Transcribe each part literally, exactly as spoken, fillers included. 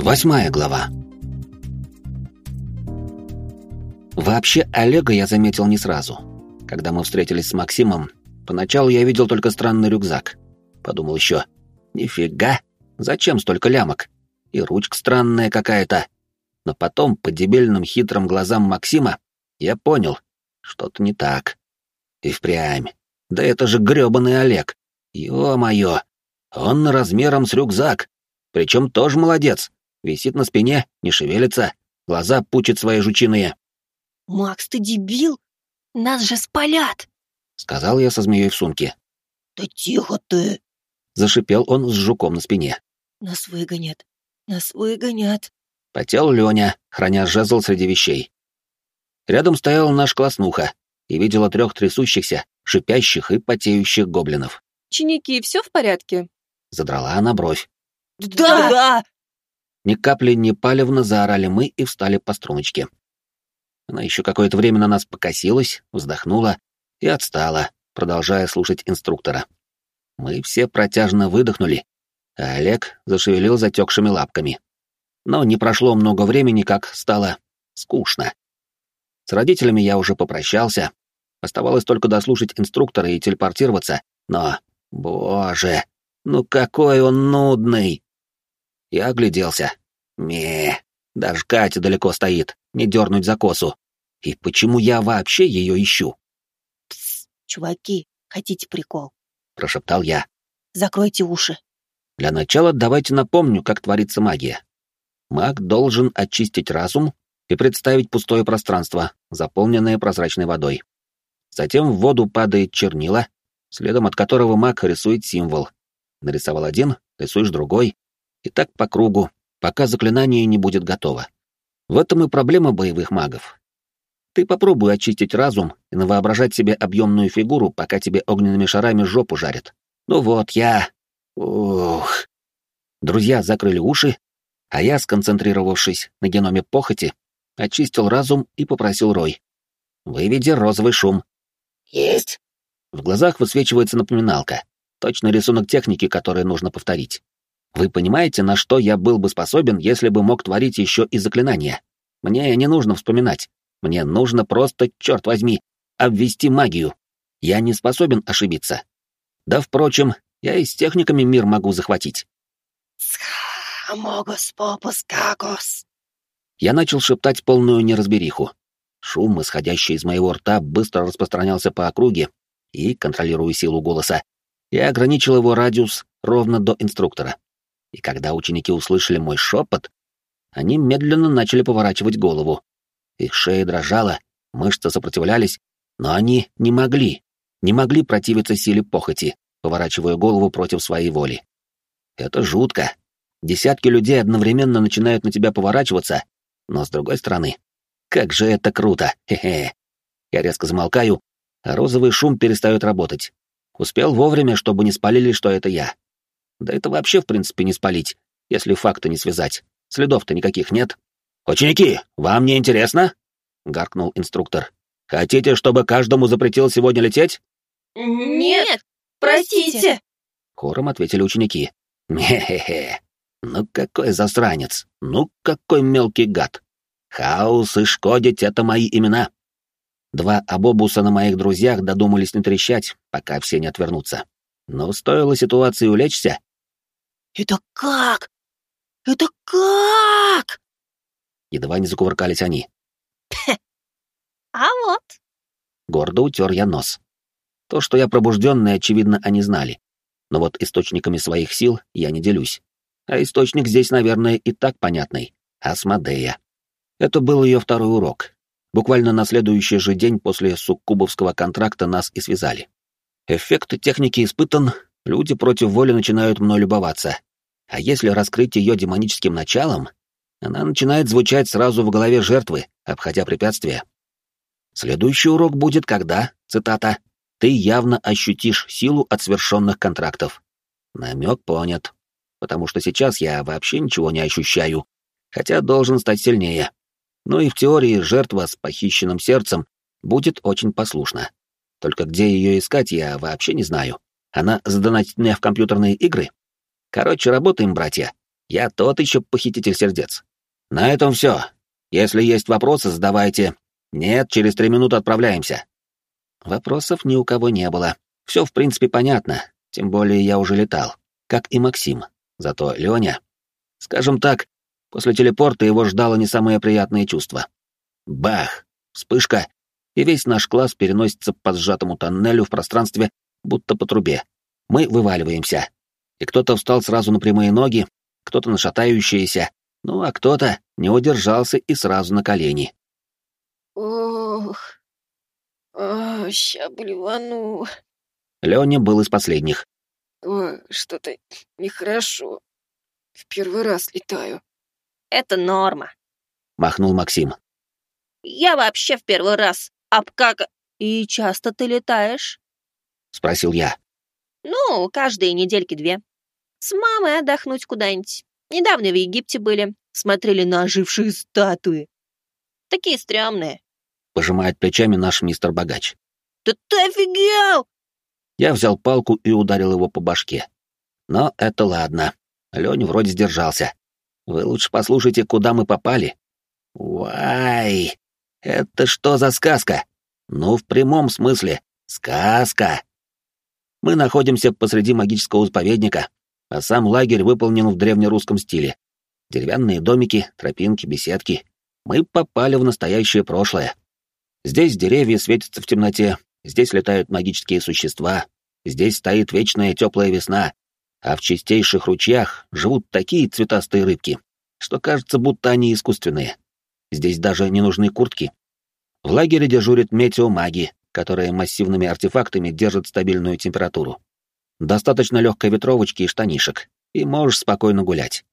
Восьмая глава. Вообще, Олега я заметил не сразу. Когда мы встретились с Максимом, поначалу я видел только странный рюкзак. Подумал еще, нифига, зачем столько лямок? И ручка странная какая-то. Но потом, по дебильным хитрым глазам Максима, я понял, что-то не так. И впрямь. Да это же грёбаный Олег. Ё-моё, он размером с рюкзак. Причем тоже молодец. Висит на спине, не шевелится, глаза пучит свои жучиные. «Макс, ты дебил? Нас же спалят!» — сказал я со змеей в сумке. «Да тихо ты!» — зашипел он с жуком на спине. «Нас выгонят! Нас выгонят!» Потел Лёня, храня жезл среди вещей. Рядом стоял наш класснуха и видела трех трясущихся, шипящих и потеющих гоблинов. «Ученики, все в порядке?» — задрала она бровь. «Да! Да!» Ни капли не палевно заорали мы и встали по струночке. Она еще какое-то время на нас покосилась, вздохнула и отстала, продолжая слушать инструктора. Мы все протяжно выдохнули, а Олег зашевелил затекшими лапками. Но не прошло много времени, как стало скучно. С родителями я уже попрощался, оставалось только дослушать инструктора и телепортироваться, но, боже, ну какой он нудный! Я огляделся. Ме, даже Катя далеко стоит, не дернуть за косу. И почему я вообще ее ищу? «Пс, чуваки, хотите прикол?» — прошептал я. «Закройте уши». Для начала давайте напомню, как творится магия. Маг должен очистить разум и представить пустое пространство, заполненное прозрачной водой. Затем в воду падает чернила, следом от которого маг рисует символ. Нарисовал один, рисуешь другой, и так по кругу, пока заклинание не будет готово. В этом и проблема боевых магов. Ты попробуй очистить разум и навоображать себе объемную фигуру, пока тебе огненными шарами жопу жарят. Ну вот, я... Ух... Друзья закрыли уши, а я, сконцентрировавшись на геноме похоти, очистил разум и попросил Рой. «Выведи розовый шум». «Есть!» В глазах высвечивается напоминалка, точный рисунок техники, который нужно повторить. Вы понимаете, на что я был бы способен, если бы мог творить еще и заклинания? Мне не нужно вспоминать. Мне нужно просто, черт возьми, обвести магию. Я не способен ошибиться. Да, впрочем, я и с техниками мир могу захватить. «Схамогос попус кагос». Я начал шептать полную неразбериху. Шум, исходящий из моего рта, быстро распространялся по округе, и, контролируя силу голоса, я ограничил его радиус ровно до инструктора. И когда ученики услышали мой шепот, они медленно начали поворачивать голову. Их шея дрожала, мышцы сопротивлялись, но они не могли, не могли противиться силе похоти, поворачивая голову против своей воли. Это жутко. Десятки людей одновременно начинают на тебя поворачиваться, но с другой стороны, как же это круто, хе-хе. Я резко замолкаю, а розовый шум перестает работать. Успел вовремя, чтобы не спалили, что это я. Да это вообще, в принципе, не спалить, если факты не связать. Следов-то никаких нет. «Ученики, вам не интересно?» — гаркнул инструктор. «Хотите, чтобы каждому запретил сегодня лететь?» «Нет, простите!» — хором ответили ученики. «Хе-хе-хе, ну какой засранец, ну какой мелкий гад. Хаос и Шкодить — это мои имена». Два абобуса на моих друзьях додумались не трещать, пока все не отвернутся. Но стоило ситуации улечься. «Это как? Это как?» Едва не закувыркались они. «А вот». Гордо утер я нос. То, что я пробужденный, очевидно, они знали. Но вот источниками своих сил я не делюсь. А источник здесь, наверное, и так понятный. Асмодея. Это был ее второй урок. Буквально на следующий же день после суккубовского контракта нас и связали. Эффект техники испытан, люди против воли начинают мной любоваться. А если раскрыть ее демоническим началом, она начинает звучать сразу в голове жертвы, обходя препятствия. Следующий урок будет когда, цитата, «ты явно ощутишь силу от свершенных контрактов». Намек понят, потому что сейчас я вообще ничего не ощущаю, хотя должен стать сильнее. Ну и в теории жертва с похищенным сердцем будет очень послушна. Только где ее искать, я вообще не знаю. Она задонатит меня в компьютерные игры? Короче, работаем, братья. Я тот еще похититель сердец. На этом все. Если есть вопросы, задавайте. Нет, через три минуты отправляемся. Вопросов ни у кого не было. Все, в принципе, понятно. Тем более я уже летал. Как и Максим. Зато Леня... Скажем так, после телепорта его ждало не самое приятное чувство. Бах! Вспышка, и весь наш класс переносится по сжатому тоннелю в пространстве, будто по трубе. Мы вываливаемся. И кто-то встал сразу на прямые ноги, кто-то на шатающиеся, ну а кто-то не удержался и сразу на колени. Ох, а, ща блевану. Леня был из последних. Ой, что-то нехорошо. В первый раз летаю. Это норма. Махнул Максим. Я вообще в первый раз. Обкака... И часто ты летаешь? Спросил я. Ну, каждые недельки две. С мамой отдохнуть куда-нибудь. Недавно в Египте были. Смотрели на ожившие статуи. Такие стрёмные. Пожимает плечами наш мистер Богач. Да ты офигел! Я взял палку и ударил его по башке. Но это ладно. Леня вроде сдержался. Вы лучше послушайте, куда мы попали. Уай! Это что за сказка? Ну, в прямом смысле. Сказка. Мы находимся посреди магического заповедника, а сам лагерь выполнен в древнерусском стиле. Деревянные домики, тропинки, беседки. Мы попали в настоящее прошлое. Здесь деревья светятся в темноте, здесь летают магические существа, здесь стоит вечная теплая весна, а в чистейших ручьях живут такие цветастые рыбки, что кажется, будто они искусственные. Здесь даже не нужны куртки. В лагере дежурят метеомаги, которые массивными артефактами держат стабильную температуру. Достаточно легкой ветровочки и штанишек, и можешь спокойно гулять.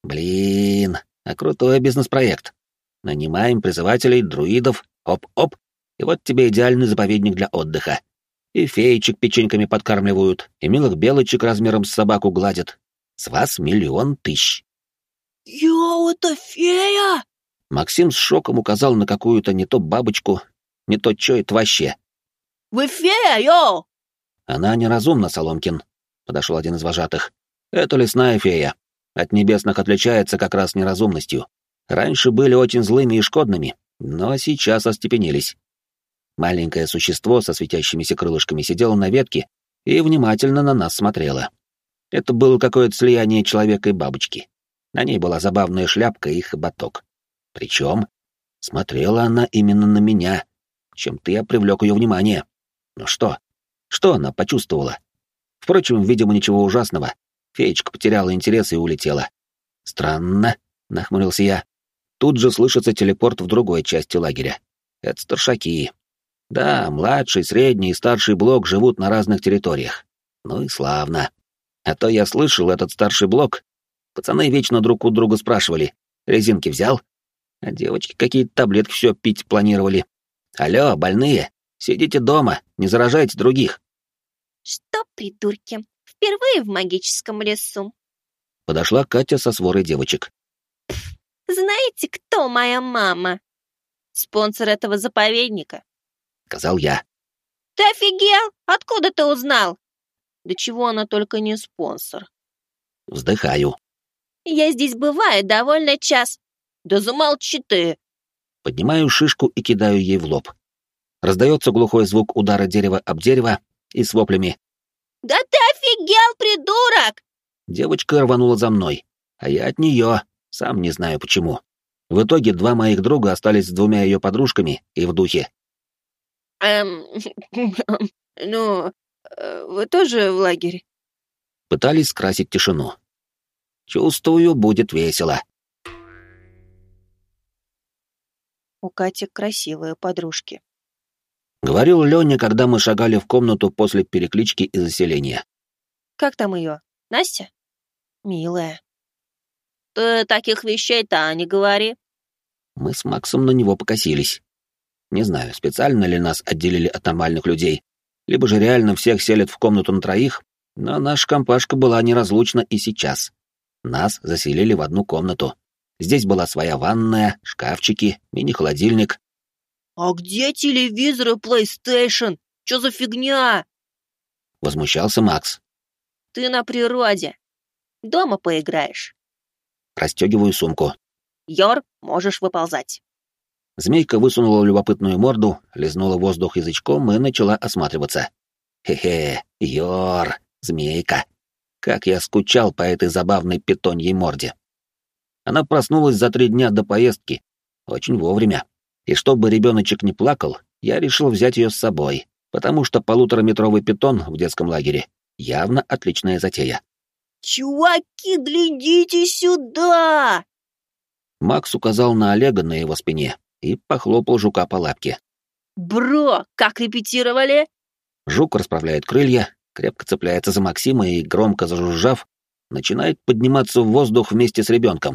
Блин, а крутой бизнес-проект. Нанимаем призывателей, друидов, оп-оп, и вот тебе идеальный заповедник для отдыха. И феечек печеньками подкармливают, и милых белочек размером с собаку гладят. С вас миллион тысяч. Йоу, это фея! Максим с шоком указал на какую-то не то бабочку, не то чё это вообще. Вы фея, йоу! Она неразумна, Соломкин, подошел один из вожатых. Это лесная фея. От небесных отличается как раз неразумностью. Раньше были очень злыми и шкодными, но сейчас остепенились. Маленькое существо со светящимися крылышками сидело на ветке и внимательно на нас смотрело. Это было какое-то слияние человека и бабочки. На ней была забавная шляпка и хоботок. Причем смотрела она именно на меня, чем-то я привлек ее внимание. Ну что? Что она почувствовала? Впрочем, видимо, ничего ужасного. Феечка потеряла интерес и улетела. Странно, нахмурился я. Тут же слышится телепорт в другой части лагеря. Это старшаки. Да, младший, средний и старший блок живут на разных территориях. Ну и славно. А то я слышал, этот старший блок. Пацаны вечно друг у друга спрашивали. Резинки взял? А девочки какие-то таблетки все пить планировали. Алло, больные, сидите дома, не заражайте других. Что, придурки, впервые в магическом лесу? Подошла Катя со сворой девочек. Знаете, кто моя мама? Спонсор этого заповедника. Сказал я. Ты офигел? Откуда ты узнал? Да чего она только не спонсор. Вздыхаю. Я здесь бываю довольно часто. Да замолчи ты. Поднимаю шишку и кидаю ей в лоб. Раздается глухой звук удара дерева об дерево и с воплями. Да ты офигел, придурок! Девочка рванула за мной, а я от нее, сам не знаю почему. В итоге два моих друга остались с двумя ее подружками и в духе. Эм, ну, вы тоже в лагере? Пытались скрасить тишину. Чувствую, будет весело. У Кати красивые подружки. Говорил Леня, когда мы шагали в комнату после переклички и заселения. Как там ее? Настя? Милая. Ты таких вещей-то не говори. Мы с Максом на него покосились. Не знаю, специально ли нас отделили от нормальных людей, либо же реально всех селят в комнату на троих, но наша компашка была неразлучна и сейчас. Нас заселили в одну комнату. Здесь была своя ванная, шкафчики, мини-холодильник. А где телевизор и PlayStation? Чё за фигня? Возмущался Макс. Ты на природе. Дома поиграешь. Расстегиваю сумку. Йор, можешь выползать. Змейка высунула любопытную морду, лизнула воздух язычком и начала осматриваться. Хе-хе, Йор, змейка. Как я скучал по этой забавной питоньей морде. Она проснулась за три дня до поездки, очень вовремя. И чтобы ребеночек не плакал, я решил взять ее с собой, потому что полутораметровый питон в детском лагере явно отличная затея. Чуваки, глядите сюда! Макс указал на Олега на его спине и похлопал жука по лапке. Бро, как репетировали? Жук расправляет крылья, крепко цепляется за Максима и, громко зажужжав, начинает подниматься в воздух вместе с ребенком.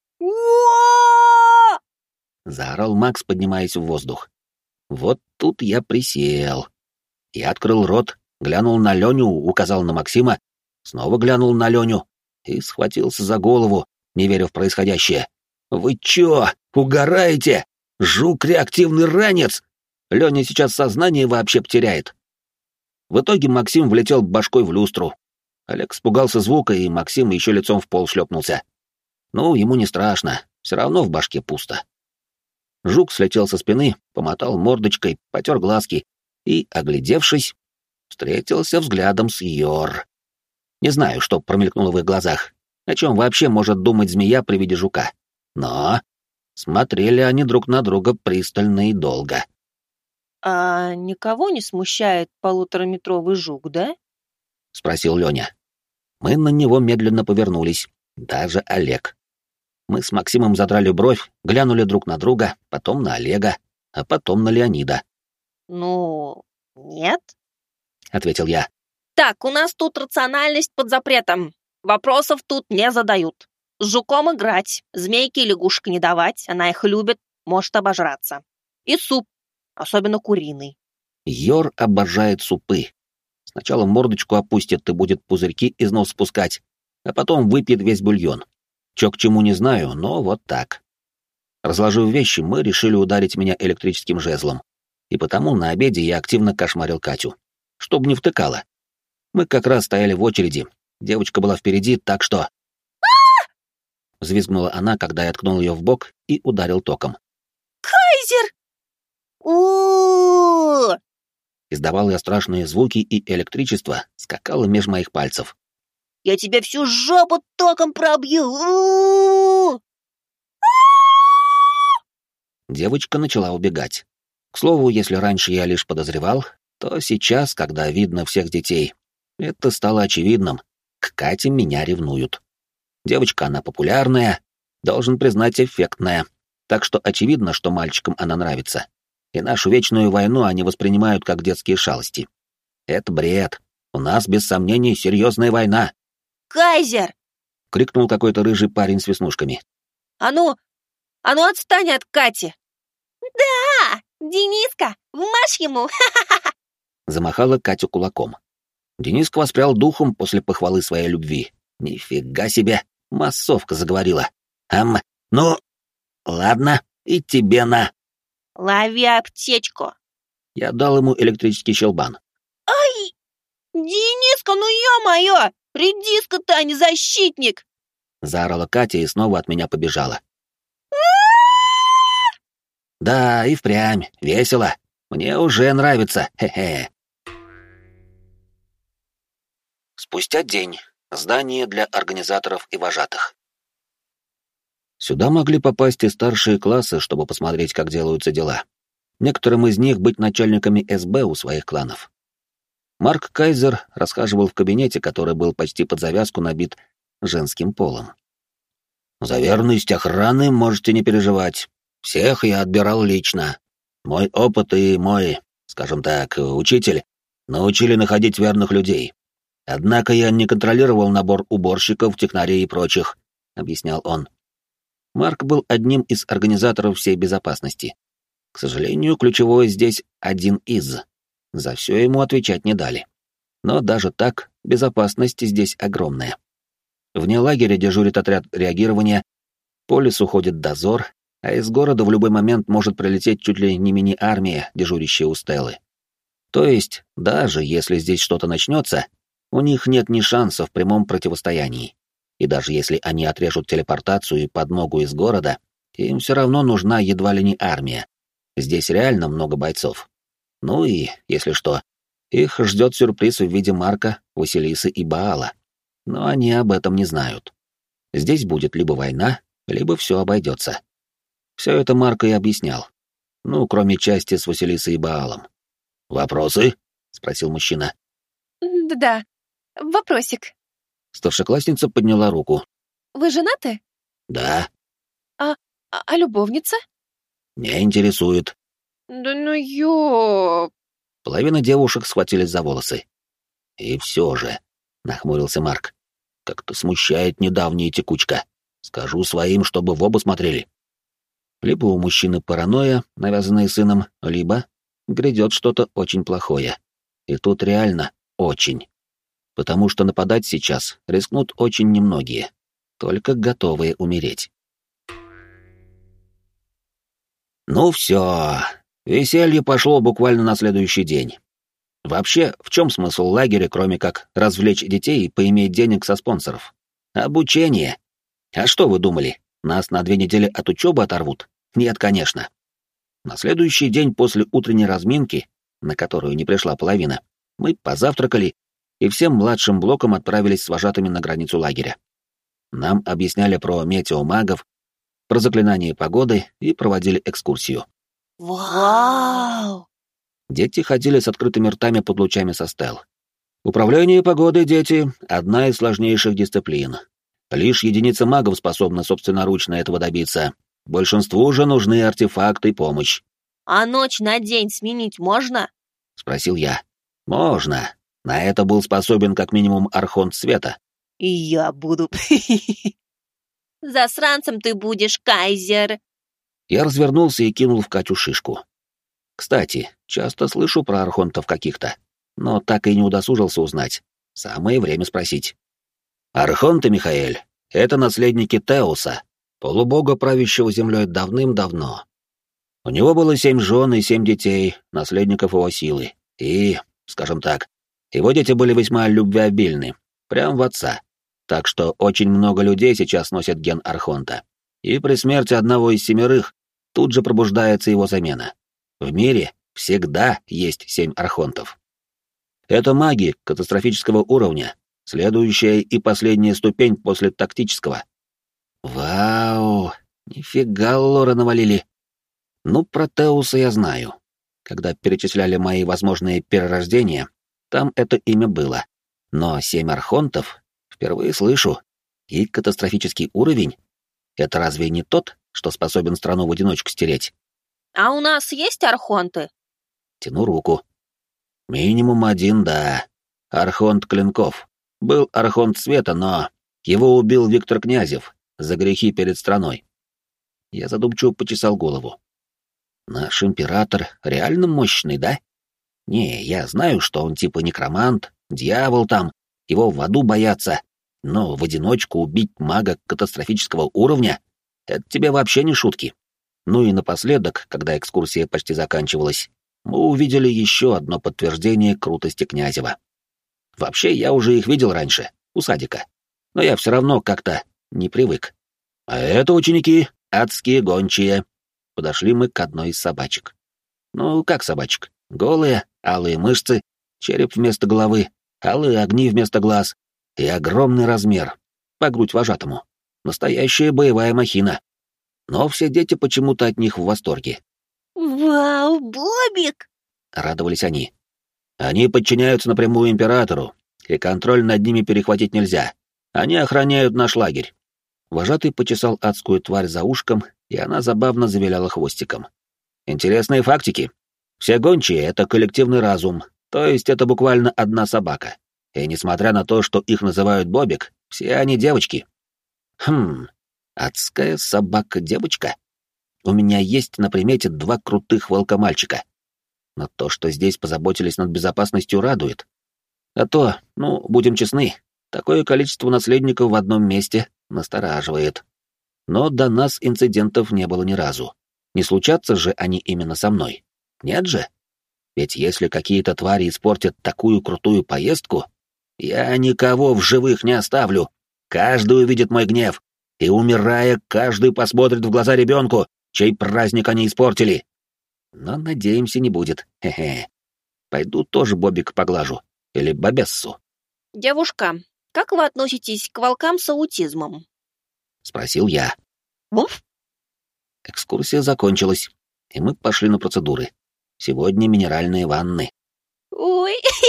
Уа! Заорал Макс, поднимаясь в воздух. Вот тут я присел. Я открыл рот, глянул на Леню, указал на Максима, снова глянул на Леню и схватился за голову, не веря в происходящее. «Вы чё, угораете? Жук — реактивный ранец! Леня сейчас сознание вообще потеряет!» В итоге Максим влетел башкой в люстру. Олег испугался звука, и Максим еще лицом в пол шлепнулся. Ну, ему не страшно, все равно в башке пусто. Жук слетел со спины, помотал мордочкой, потер глазки и, оглядевшись, встретился взглядом с Йор. Не знаю, что промелькнуло в их глазах, о чем вообще может думать змея при виде жука. Но смотрели они друг на друга пристально и долго. А никого не смущает полутораметровый жук, да? — спросил Леня. Мы на него медленно повернулись, даже Олег. Мы с Максимом задрали бровь, глянули друг на друга, потом на Олега, а потом на Леонида. Ну, нет, — ответил я. Так, у нас тут рациональность под запретом. Вопросов тут не задают. С жуком играть, змейке и лягушек не давать, она их любит, может обожраться. И суп, особенно куриный. Йор обожает супы. Сначала мордочку опустит и будет пузырьки из носа спускать, а потом выпьет весь бульон. Чё к чему не знаю, но вот так. Разложив вещи, мы решили ударить меня электрическим жезлом. И потому на обеде я активно кошмарил Катю. Чтоб не втыкала. Мы как раз стояли в очереди. Девочка была впереди, так что... Взвизгнула она, когда я ткнул ее в бок и ударил током. Кайзер! У! Издавал я страшные звуки, и электричество скакало меж моих пальцев. Я тебе всю жопу током пробью! У! Девочка начала убегать. К слову, если раньше я лишь подозревал, то сейчас, когда видно всех детей, это стало очевидным. К Кате меня ревнуют. Девочка она популярная, должен признать, эффектная. Так что очевидно, что мальчикам она нравится. И нашу вечную войну они воспринимают как детские шалости. Это бред. У нас, без сомнений, серьезная война. Кайзер! — крикнул какой-то рыжий парень с веснушками. А ну, а ну отстань от Кати! Да! Дениска, вмажь ему! Замахала Катя кулаком. Дениска воспрял духом после похвалы своей любви. Нифига себе, массовка заговорила. Ам, ну, ладно, и тебе на. Лови аптечку. Я дал ему электрический щелбан. Ай! Дениска, ну ё-моё! Редиска-то, а не защитник! Заорала Катя и снова от меня побежала. Да, и впрямь, весело. Мне уже нравится, хе-хе. Спустя день. Здание для организаторов и вожатых. Сюда могли попасть и старшие классы, чтобы посмотреть, как делаются дела. Некоторым из них быть начальниками эс бэ у своих кланов. Марк Кайзер расхаживал в кабинете, который был почти под завязку набит женским полом. «За верность охраны можете не переживать. Всех я отбирал лично. Мой опыт и мой, скажем так, учитель научили находить верных людей. Однако я не контролировал набор уборщиков, технарей и прочих», — объяснял он. Марк был одним из организаторов всей безопасности. К сожалению, ключевой здесь один из. За все ему отвечать не дали. Но даже так, безопасность здесь огромная. Вне лагеря дежурит отряд реагирования, по лесу ходит дозор, а из города в любой момент может прилететь чуть ли не мини-армия, дежурящая у Стеллы. То есть, даже если здесь что-то начнется, у них нет ни шанса в прямом противостоянии. И даже если они отрежут телепортацию и подмогу из города, им все равно нужна едва ли не армия. Здесь реально много бойцов. Ну и, если что, их ждет сюрприз в виде Марка, Василисы и Баала. Но они об этом не знают. Здесь будет либо война, либо все обойдется. Все это Марко и объяснял. Ну, кроме части с Василисой и Баалом. «Вопросы?» — спросил мужчина. Да, вопросик. Старшеклассница подняла руку. Вы женаты? «Да». А, а, а любовница? «Не интересует». Да ну ё... Половина девушек схватились за волосы. «И все же», — нахмурился Марк, — «как-то смущает недавняя текучка. Скажу своим, чтобы в оба смотрели». Либо у мужчины паранойя, навязанная сыном, либо грядет что-то очень плохое. И тут реально очень. Потому что нападать сейчас рискнут очень немногие, только готовые умереть. Ну все, веселье пошло буквально на следующий день. Вообще, в чем смысл лагеря, кроме как развлечь детей и поиметь денег со спонсоров? Обучение. А что вы думали, нас на две недели от учебы оторвут? Нет, конечно. На следующий день после утренней разминки, на которую не пришла половина, мы позавтракали и всем младшим блоком отправились с вожатыми на границу лагеря. Нам объясняли про метеомагов, про заклинание погоды и проводили экскурсию. Вау! Дети ходили с открытыми ртами под лучами со стел. Управление погодой, дети, одна из сложнейших дисциплин. Лишь единицы магов способны собственноручно этого добиться. Большинству же нужны артефакты и помощь. А ночь на день сменить можно? Спросил я. Можно. На это был способен как минимум Архонт Света. И я буду. Засранцем ты будешь, Кайзер. Я развернулся и кинул в Катю шишку. Кстати, часто слышу про архонтов каких-то, но так и не удосужился узнать. Самое время спросить. Архонты, Михаэль, это наследники Теуса, полубога, правящего землей давным-давно. У него было семь жен и семь детей, наследников его силы, и, скажем так, его дети были весьма любвеобильны, прям в отца. Так что очень много людей сейчас носят ген Архонта. И при смерти одного из семерых тут же пробуждается его замена. В мире всегда есть семь архонтов. Это маги катастрофического уровня, следующая и последняя ступень после тактического. Вау, нифига лора навалили. Ну, про Теуса я знаю. Когда перечисляли мои возможные перерождения, там это имя было. Но семь архонтов впервые слышу. И катастрофический уровень — это разве не тот, что способен страну в одиночку стереть? А у нас есть архонты? Тяну руку. Минимум один, да. Архонт Клинков. Был архонт Света, но его убил Виктор Князев за грехи перед страной. Я задумчиво почесал голову. Наш император реально мощный, да? Не, я знаю, что он типа некромант, дьявол там, его в аду боятся, но в одиночку убить мага катастрофического уровня — это тебе вообще не шутки. Ну и напоследок, когда экскурсия почти заканчивалась, мы увидели еще одно подтверждение крутости Князева. Вообще, я уже их видел раньше, у садика, но я все равно как-то не привык. А это ученики, адские гончие. Подошли мы к одной из собачек. Ну, как собачек? Голые, алые мышцы, череп вместо головы, алые огни вместо глаз и огромный размер, по грудь вожатому. Настоящая боевая махина. Но все дети почему-то от них в восторге. Вау, Бобик! Радовались они. Они подчиняются напрямую императору, и контроль над ними перехватить нельзя. Они охраняют наш лагерь. Вожатый почесал адскую тварь за ушком, и она забавно завиляла хвостиком. Интересные фактики. Все гончие — это коллективный разум, то есть это буквально одна собака. И несмотря на то, что их называют Бобик, все они девочки. Хм, адская собака-девочка? У меня есть на примете два крутых волка-мальчика. Но то, что здесь позаботились над безопасностью, радует. А то, ну, будем честны, такое количество наследников в одном месте настораживает. Но до нас инцидентов не было ни разу. Не случатся же они именно со мной. Нет же? Ведь если какие-то твари испортят такую крутую поездку, я никого в живых не оставлю. Каждый увидит мой гнев, и, умирая, каждый посмотрит в глаза ребенку, чей праздник они испортили. Но, надеемся, не будет. Хе-хе. Пойду тоже Бобик поглажу. Или Бобессу. Девушка, как вы относитесь к волкам с аутизмом? Спросил я. Вуф. Экскурсия закончилась, и мы пошли на процедуры. Сегодня минеральные ванны. Ой,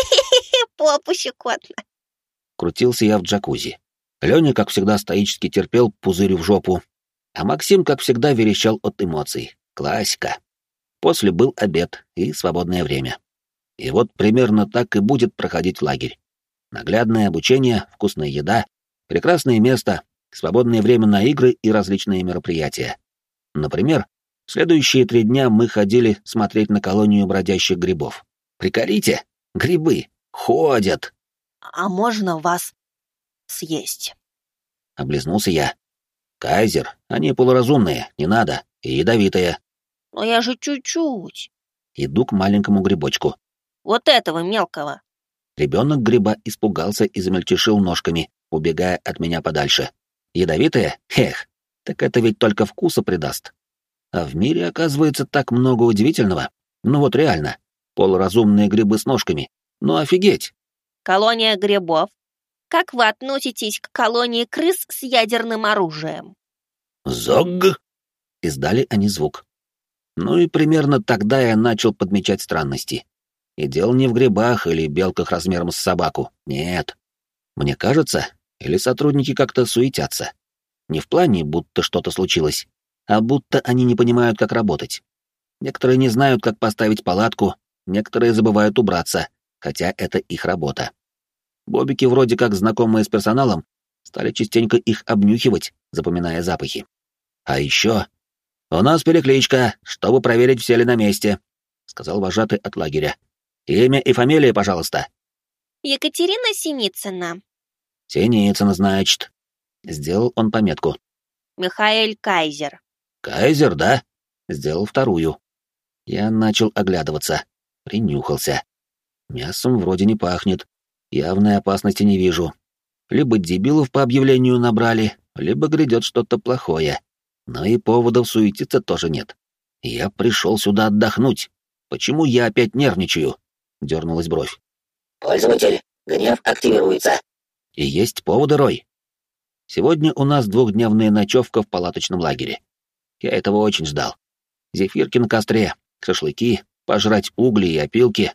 попу щекотно. Крутился я в джакузи. Леня, как всегда, стоически терпел пузырь в жопу, а Максим, как всегда, верещал от эмоций. Классика. После был обед и свободное время. И вот примерно так и будет проходить лагерь. Наглядное обучение, вкусная еда, прекрасное место, свободное время на игры и различные мероприятия. Например, в следующие три дня мы ходили смотреть на колонию бродящих грибов. Приколите, грибы ходят. А можно вас съесть? Облизнулся я. Кайзер, они полуразумные, не надо, и ядовитые. Но я же чуть-чуть. Иду к маленькому грибочку. Вот этого мелкого. Ребенок гриба испугался и замельтешил ножками, убегая от меня подальше. Ядовитые? Эх, так это ведь только вкуса придаст. А в мире, оказывается, так много удивительного. Ну вот реально, полуразумные грибы с ножками. Ну офигеть! Колония грибов. Как вы относитесь к колонии крыс с ядерным оружием? Зог! Издали они звук. Ну и примерно тогда я начал подмечать странности. И дело не в грибах или белках размером с собаку. Нет. Мне кажется, или сотрудники как-то суетятся. Не в плане, будто что-то случилось, а будто они не понимают, как работать. Некоторые не знают, как поставить палатку, некоторые забывают убраться, хотя это их работа. Бобики, вроде как знакомые с персоналом, стали частенько их обнюхивать, запоминая запахи. А еще... «У нас перекличка, чтобы проверить, все ли на месте», — сказал вожатый от лагеря. «Имя и фамилия, пожалуйста». Екатерина Синицына. «Синицына, значит». Сделал он пометку. Михаэль Кайзер. «Кайзер, да?» Сделал вторую. Я начал оглядываться. Принюхался. Мясом вроде не пахнет. Явной опасности не вижу. Либо дебилов по объявлению набрали, либо грядет что-то плохое. Но и поводов суетиться тоже нет. Я пришел сюда отдохнуть. Почему я опять нервничаю? Дернулась бровь. Пользователь, гнев активируется. И есть поводы, Рой. Сегодня у нас двухдневная ночевка в палаточном лагере. Я этого очень ждал. Зефирки на костре, шашлыки, пожрать угли и опилки.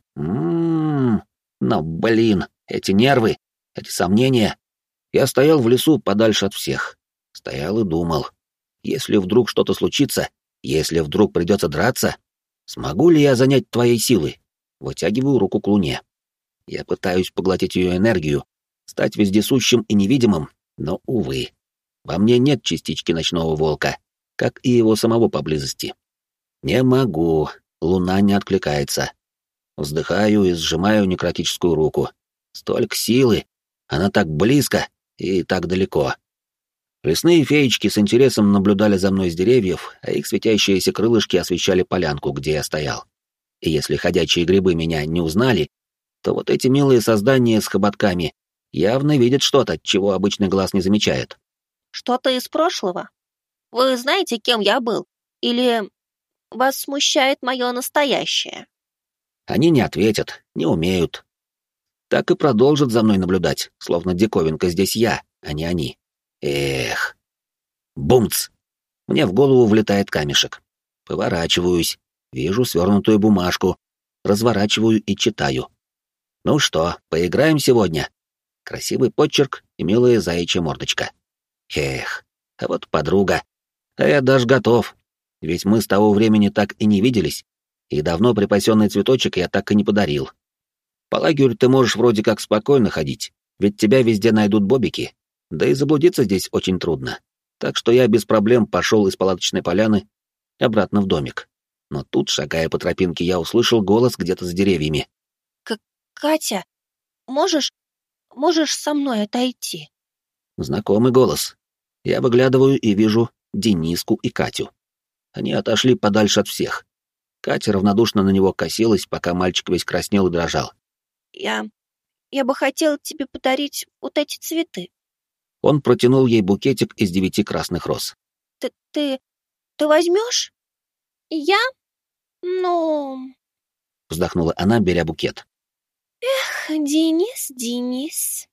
Ммм, но, блин, эти нервы, эти сомнения. Я стоял в лесу подальше от всех. Стоял и думал. Если вдруг что-то случится, если вдруг придется драться, смогу ли я занять твоей силы? Вытягиваю руку к луне. Я пытаюсь поглотить ее энергию, стать вездесущим и невидимым, но, увы, во мне нет частички ночного волка, как и его самого поблизости. Не могу, луна не откликается. Вздыхаю и сжимаю некротическую руку. Столько силы, она так близко и так далеко. Лесные феечки с интересом наблюдали за мной с деревьев, а их светящиеся крылышки освещали полянку, где я стоял. И если ходячие грибы меня не узнали, то вот эти милые создания с хоботками явно видят что-то, чего обычный глаз не замечает. Что-то из прошлого? Вы знаете, кем я был? Или вас смущает мое настоящее? Они не ответят, не умеют. Так и продолжат за мной наблюдать, словно диковинка здесь я, а не они. Эх. Бумц! Мне в голову влетает камешек. Поворачиваюсь, вижу свернутую бумажку, разворачиваю и читаю. Ну что, поиграем сегодня? Красивый почерк и милая заячья мордочка. Эх, а вот подруга. А я даже готов, ведь мы с того времени так и не виделись, и давно припасенный цветочек я так и не подарил. По лагерю ты можешь вроде как спокойно ходить, ведь тебя везде найдут бобики. Да и заблудиться здесь очень трудно. Так что я без проблем пошел из палаточной поляны обратно в домик. Но тут, шагая по тропинке, я услышал голос где-то за деревьями. К Катя, можешь, можешь со мной отойти? Знакомый голос. Я выглядываю и вижу Дениску и Катю. Они отошли подальше от всех. Катя равнодушно на него косилась, пока мальчик весь краснел и дрожал. Я... я бы хотела тебе подарить вот эти цветы. Он протянул ей букетик из девяти красных роз. Ты, ты, ты возьмешь? Я? Ну... Вздохнула она, беря букет. Эх, Денис, Денис.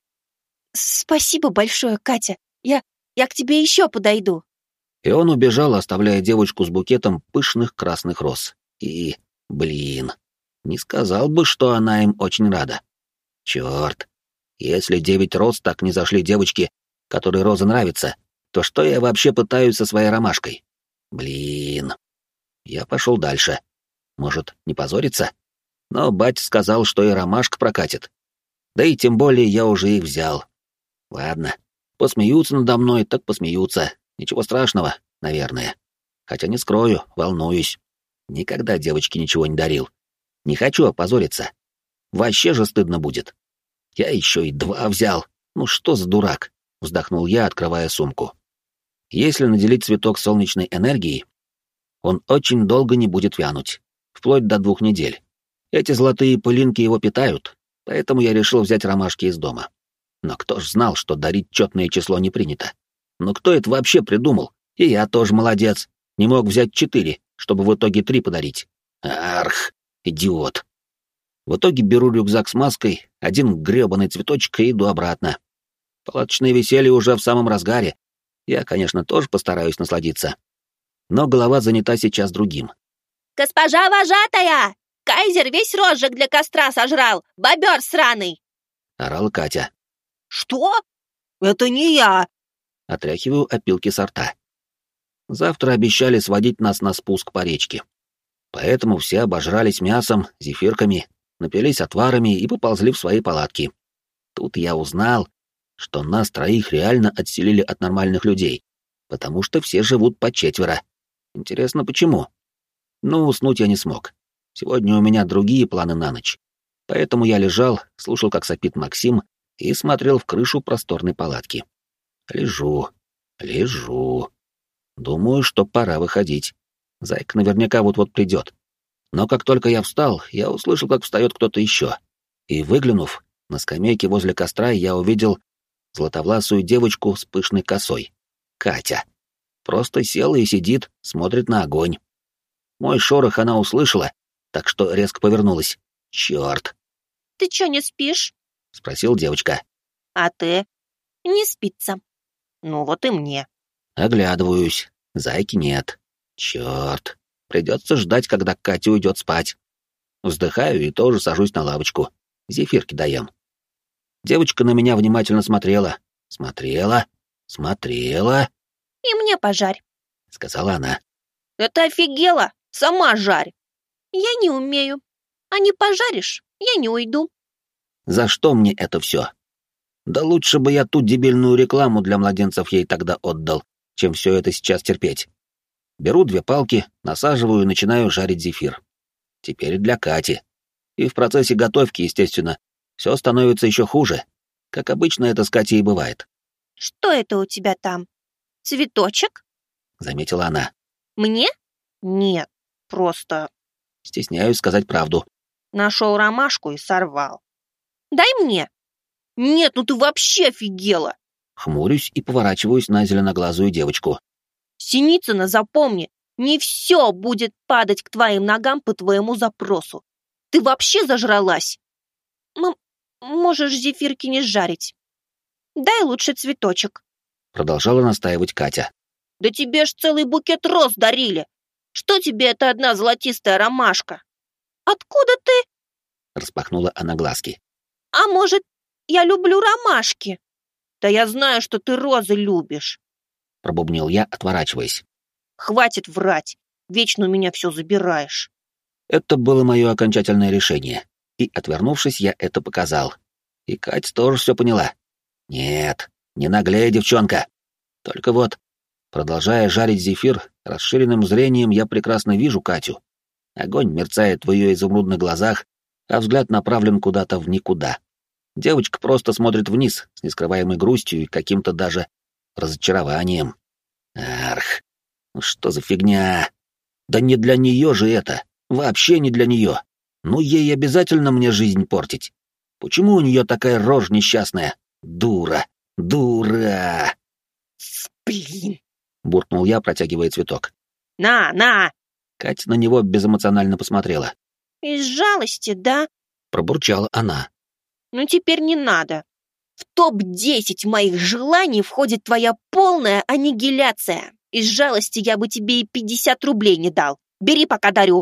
Спасибо большое, Катя. Я, я к тебе еще подойду. И он убежал, оставляя девочку с букетом пышных красных роз. И, блин, не сказал бы, что она им очень рада. Черт, если девять роз так не зашли девочке, которой роза нравится, то что я вообще пытаюсь со своей ромашкой? Блин. Я пошел дальше. Может, не позориться? Но батя сказал, что и ромашка прокатит. Да и тем более я уже их взял. Ладно, посмеются надо мной, так посмеются. Ничего страшного, наверное. Хотя не скрою, волнуюсь. Никогда девочке ничего не дарил. Не хочу опозориться. Вообще же стыдно будет. Я еще и два взял. Ну что за дурак? Вздохнул я, открывая сумку. Если наделить цветок солнечной энергией, он очень долго не будет вянуть. Вплоть до двух недель. Эти золотые пылинки его питают, поэтому я решил взять ромашки из дома. Но кто ж знал, что дарить четное число не принято? Ну кто это вообще придумал? И я тоже молодец. Не мог взять четыре, чтобы в итоге три подарить. Арх, идиот. В итоге беру рюкзак с маской, один грёбаный цветочек и иду обратно. Палаточное веселье уже в самом разгаре. Я, конечно, тоже постараюсь насладиться. Но голова занята сейчас другим. Госпожа вожатая! Кайзер весь розжиг для костра сожрал, бобер сраный! Орала Катя. Что? Это не я. Отряхиваю опилки со рта. Завтра обещали сводить нас на спуск по речке. Поэтому все обожрались мясом, зефирками, напились отварами и поползли в свои палатки. Тут я узнал, что нас троих реально отселили от нормальных людей, потому что все живут по четверо. Интересно, почему? Но уснуть я не смог. Сегодня у меня другие планы на ночь. Поэтому я лежал, слушал, как сопит Максим, и смотрел в крышу просторной палатки. Лежу, лежу. Думаю, что пора выходить. Зайка наверняка вот-вот придет. Но как только я встал, я услышал, как встает кто-то еще. И, выглянув, на скамейке возле костра я увидел златовласую девочку с пышной косой. Катя. Просто села и сидит, смотрит на огонь. Мой шорох она услышала, так что резко повернулась. Черт! Ты чё, не спишь? — спросил девочка. А ты? Не спится. Ну вот и мне. Оглядываюсь. Зайки нет. Черт! Придется ждать, когда Катя уйдет спать. Вздыхаю и тоже сажусь на лавочку. Зефирки даем. Девочка на меня внимательно смотрела. Смотрела. Смотрела. И мне пожарь, — сказала она. Это офигела! Сама жарь! Я не умею. А не пожаришь, я не уйду. За что мне это все? Да лучше бы я ту дебильную рекламу для младенцев ей тогда отдал, чем все это сейчас терпеть. Беру две палки, насаживаю и начинаю жарить зефир. Теперь для Кати. И в процессе готовки, естественно, все становится еще хуже. Как обычно это с Катей и бывает. Что это у тебя там? Цветочек? Заметила она. Мне? Нет, просто... Стесняюсь сказать правду. Нашел ромашку и сорвал. Дай мне. Нет, ну ты вообще офигела. Хмурюсь и поворачиваюсь на зеленоглазую девочку. Синицына, запомни, не все будет падать к твоим ногам по твоему запросу. Ты вообще зажралась? М- можешь зефирки не жарить. Дай лучше цветочек. Продолжала настаивать Катя. Да тебе ж целый букет роз дарили. Что тебе эта одна золотистая ромашка? Откуда ты? Распахнула она глазки. А может, я люблю ромашки? Да я знаю, что ты розы любишь. Пробубнил я, отворачиваясь. Хватит врать. Вечно у меня все забираешь. Это было мое окончательное решение. И, отвернувшись, я это показал. И Катя тоже все поняла. Нет, не наглей, девчонка. Только вот, продолжая жарить зефир, расширенным зрением я прекрасно вижу Катю. Огонь мерцает в ее изумрудных глазах, а взгляд направлен куда-то в никуда. Девочка просто смотрит вниз с нескрываемой грустью и каким-то даже разочарованием. Арх, ну что за фигня? Да не для нее же это, вообще не для нее. Ну ей обязательно мне жизнь портить. Почему у нее такая рожь несчастная? Дура, Дура! Блин. Буркнул я, протягивая цветок. На, на! Катя на него безэмоционально посмотрела. Из жалости, да? Пробурчала она. Ну теперь не надо. В топ десять моих желаний входит твоя полная аннигиляция. Из жалости я бы тебе и пятьдесят рублей не дал. Бери, пока дарю.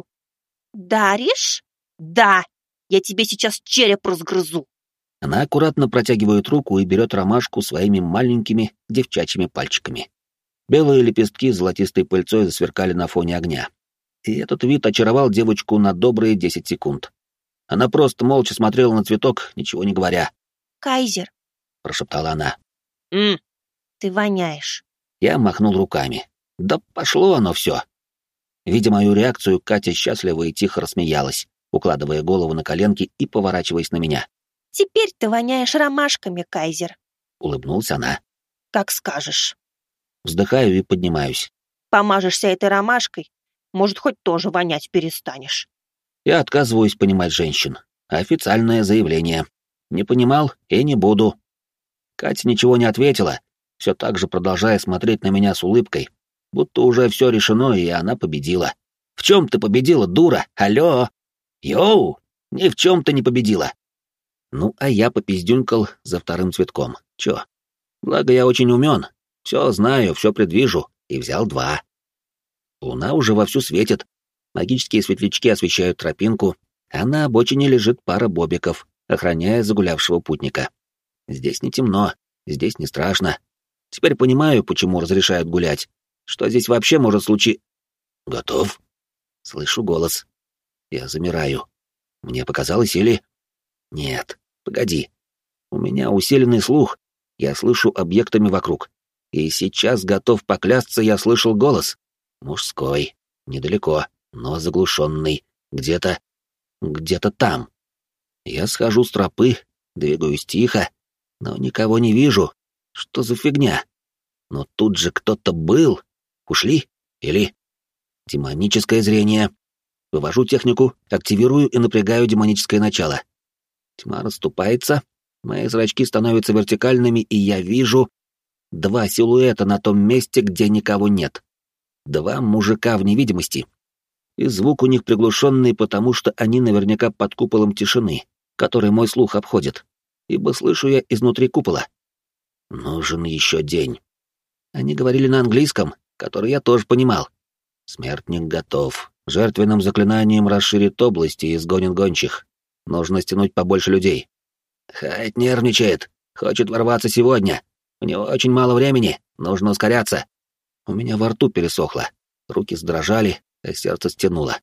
Даришь? Да. Я тебе сейчас череп разгрызу. Она аккуратно протягивает руку и берет ромашку своими маленькими девчачьими пальчиками. Белые лепестки с золотистой пыльцой засверкали на фоне огня. И этот вид очаровал девочку на добрые десять секунд. Она просто молча смотрела на цветок, ничего не говоря. «Кайзер», — прошептала она. «М, ты воняешь». Я махнул руками. Да пошло оно все. Видя мою реакцию, Катя счастливо и тихо рассмеялась, укладывая голову на коленки и поворачиваясь на меня. «Теперь ты воняешь ромашками, Кайзер», — улыбнулась она. «Как скажешь». Вздыхаю и поднимаюсь. «Помажешься этой ромашкой, может, хоть тоже вонять перестанешь». Я отказываюсь понимать женщин. Официальное заявление. Не понимал и не буду. Катя ничего не ответила, все так же продолжая смотреть на меня с улыбкой, будто уже все решено, и она победила. В чем ты победила, дура? Алло! Йоу! Ни в чем ты не победила. Ну, а я попиздюнькал за вторым цветком. Чё? Благо, я очень умен. Все знаю, все предвижу, и взял два. Луна уже вовсю светит. Магические светлячки освещают тропинку, а на обочине лежит пара бобиков, охраняя загулявшего путника. Здесь не темно, здесь не страшно. Теперь понимаю, почему разрешают гулять. Что здесь вообще может случиться? Готов? Слышу голос. Я замираю. Мне показалось или... Нет, погоди. У меня усиленный слух. Я слышу объектами вокруг. И сейчас готов поклясться, я слышал голос. Мужской. Недалеко, но заглушенный. Где-то... где-то там. Я схожу с тропы, двигаюсь тихо, но никого не вижу. Что за фигня? Но тут же кто-то был. Ушли? Или... Демоническое зрение. Вывожу технику, активирую и напрягаю демоническое начало. Тьма расступается, мои зрачки становятся вертикальными, и я вижу два силуэта на том месте, где никого нет. Два мужика в невидимости. И звук у них приглушенный, потому что они наверняка под куполом тишины, который мой слух обходит, ибо слышу я изнутри купола. Нужен еще день. Они говорили на английском, который я тоже понимал. Смертник готов. Жертвенным заклинанием расширит области и изгонит гончих. Нужно стянуть побольше людей. Хайт нервничает. Хочет ворваться сегодня. У него очень мало времени. Нужно ускоряться. У меня во рту пересохло. Руки задрожали, а сердце стянуло.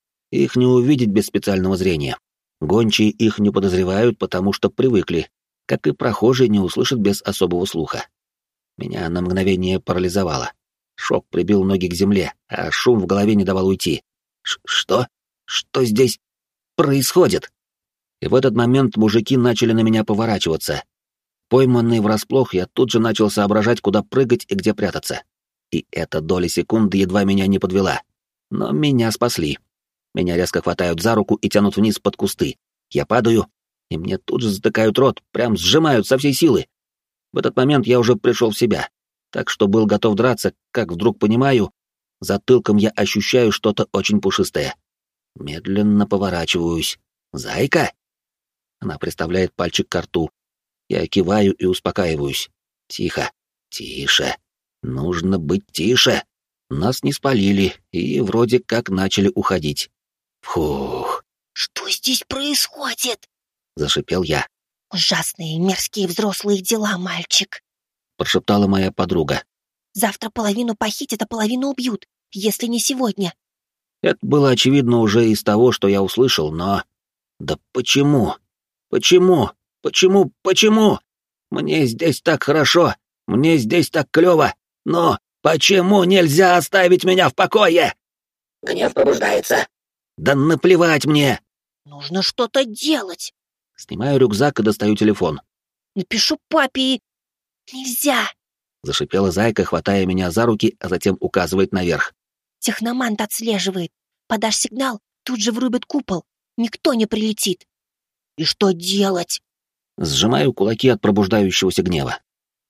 Их не увидеть без специального зрения. Гончие их не подозревают, потому что привыкли, как и прохожие не услышат без особого слуха. Меня на мгновение парализовало. Шок прибил ноги к земле, а шум в голове не давал уйти. Ш что? Что здесь происходит? И в этот момент мужики начали на меня поворачиваться. Пойманный врасплох, я тут же начал соображать, куда прыгать и где прятаться. И эта доля секунды едва меня не подвела. Но меня спасли. Меня резко хватают за руку и тянут вниз под кусты. Я падаю, и мне тут же затыкают рот, прям сжимают со всей силы. В этот момент я уже пришел в себя, так что был готов драться, как вдруг понимаю, затылком я ощущаю что-то очень пушистое. Медленно поворачиваюсь. «Зайка?» Она приставляет пальчик к рту. Я киваю и успокаиваюсь. «Тихо, тише. Нужно быть тише. Нас не спалили и вроде как начали уходить. Фух». «Что здесь происходит?» — зашипел я. «Ужасные мерзкие взрослые дела, мальчик», — прошептала моя подруга. «Завтра половину похитят, а половину убьют, если не сегодня». Это было очевидно уже из того, что я услышал, но... Да почему? Почему? Почему? Почему? Мне здесь так хорошо, мне здесь так клёво, но почему нельзя оставить меня в покое? Гнев пробуждается. Да наплевать мне! Нужно что-то делать. Снимаю рюкзак и достаю телефон. Напишу папе и... Нельзя! Зашипела Зайка, хватая меня за руки, а затем указывает наверх. Техномант отслеживает. Подашь сигнал, тут же врубят купол. Никто не прилетит. И что делать? Сжимаю кулаки от пробуждающегося гнева.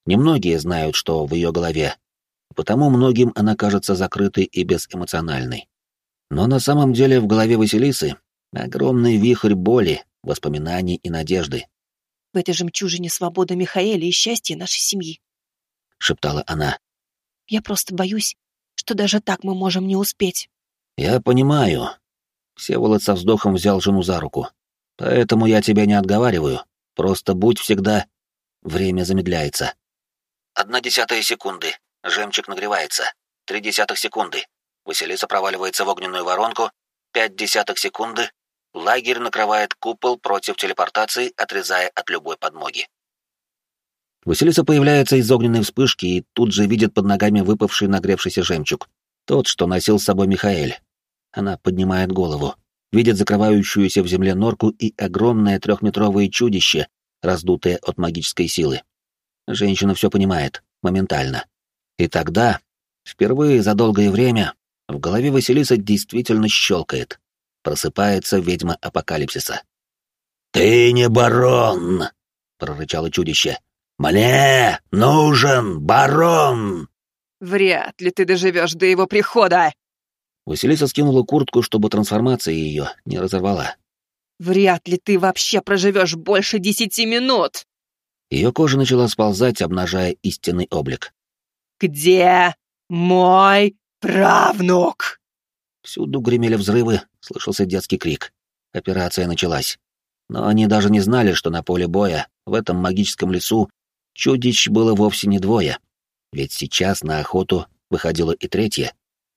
Немногие знают, что в ее голове, потому многим она кажется закрытой и безэмоциональной. Но на самом деле в голове Василисы огромный вихрь боли, воспоминаний и надежды. «В этой жемчужине свобода Михаэля и счастье нашей семьи», — шептала она. «Я просто боюсь, что даже так мы можем не успеть». «Я понимаю». Всеволод со вздохом взял жену за руку. «Поэтому я тебя не отговариваю. Просто будь всегда...» Время замедляется. Одна десятая секунды. Жемчуг нагревается. Три десятых секунды. Василиса проваливается в огненную воронку. Пять десятых секунды. Лагерь накрывает купол против телепортации, отрезая от любой подмоги. Василиса появляется из огненной вспышки и тут же видит под ногами выпавший нагревшийся жемчуг. Тот, что носил с собой Михаэль. Она поднимает голову, видит закрывающуюся в земле норку и огромное трехметровое чудище, раздутое от магической силы. Женщина все понимает, моментально. И тогда, впервые за долгое время, в голове Василисы действительно щелкает. Просыпается ведьма апокалипсиса. «Ты не барон!» — прорычало чудище. «Мне нужен барон!» «Вряд ли ты доживешь до его прихода!» Василиса скинула куртку, чтобы трансформация ее не разорвала. «Вряд ли ты вообще проживешь больше десяти минут!» Ее кожа начала сползать, обнажая истинный облик. «Где мой правнук?» Всюду гремели взрывы, слышался детский крик. Операция началась. Но они даже не знали, что на поле боя, в этом магическом лесу, чудищ было вовсе не двое. Ведь сейчас на охоту выходило и третье.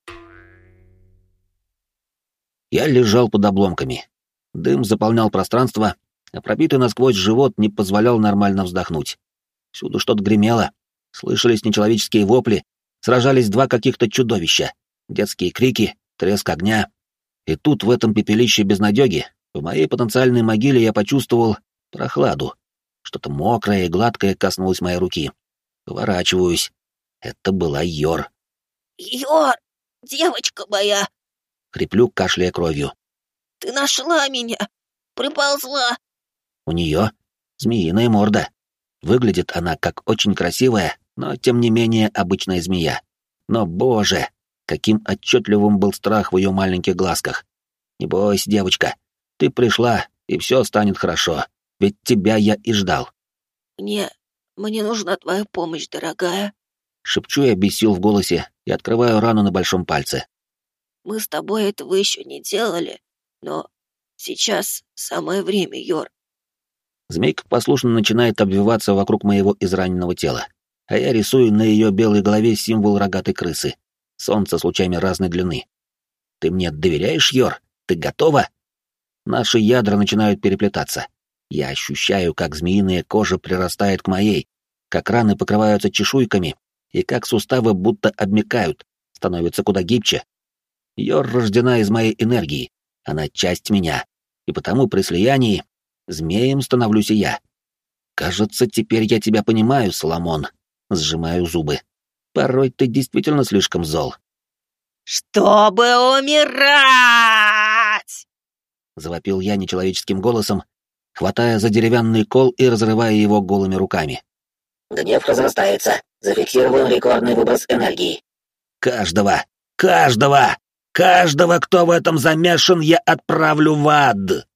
Я лежал под обломками. Дым заполнял пространство, а пробитый насквозь живот не позволял нормально вздохнуть. Всюду что-то гремело, слышались нечеловеческие вопли, сражались два каких-то чудовища, детские крики, треск огня. И тут, в этом пепелище безнадёги, в моей потенциальной могиле я почувствовал прохладу. Что-то мокрое и гладкое коснулось моей руки. Поворачиваюсь. Это была Йор. «Йор, девочка моя!» Хриплю, кашляя кровью. «Ты нашла меня! Приползла!» У нее змеиная морда. Выглядит она как очень красивая, но тем не менее обычная змея. Но, боже, каким отчетливым был страх в ее маленьких глазках. Не бойся, девочка, ты пришла, и все станет хорошо, ведь тебя я и ждал. «Мне... мне нужна твоя помощь, дорогая». Шепчу я без сил в голосе и открываю рану на большом пальце. «Мы с тобой этого еще не делали, но сейчас самое время, Йор». Змейка послушно начинает обвиваться вокруг моего израненного тела, а я рисую на ее белой голове символ рогатой крысы. Солнце с лучами разной длины. Ты мне доверяешь, Йор? Ты готова? Наши ядра начинают переплетаться. Я ощущаю, как змеиная кожа прирастает к моей, как раны покрываются чешуйками, и как суставы будто обмякают, становятся куда гибче. Йор рождена из моей энергии, она часть меня, и потому при слиянии змеем становлюсь и я. Кажется, теперь я тебя понимаю, Соломон. Сжимаю зубы. Порой ты действительно слишком зол. «Чтобы умирать!» Завопил я нечеловеческим голосом, хватая за деревянный кол и разрывая его голыми руками. Гнев разрастается. Зафиксирован рекордный выброс энергии. Каждого, каждого, каждого, кто в этом замешан, я отправлю в ад.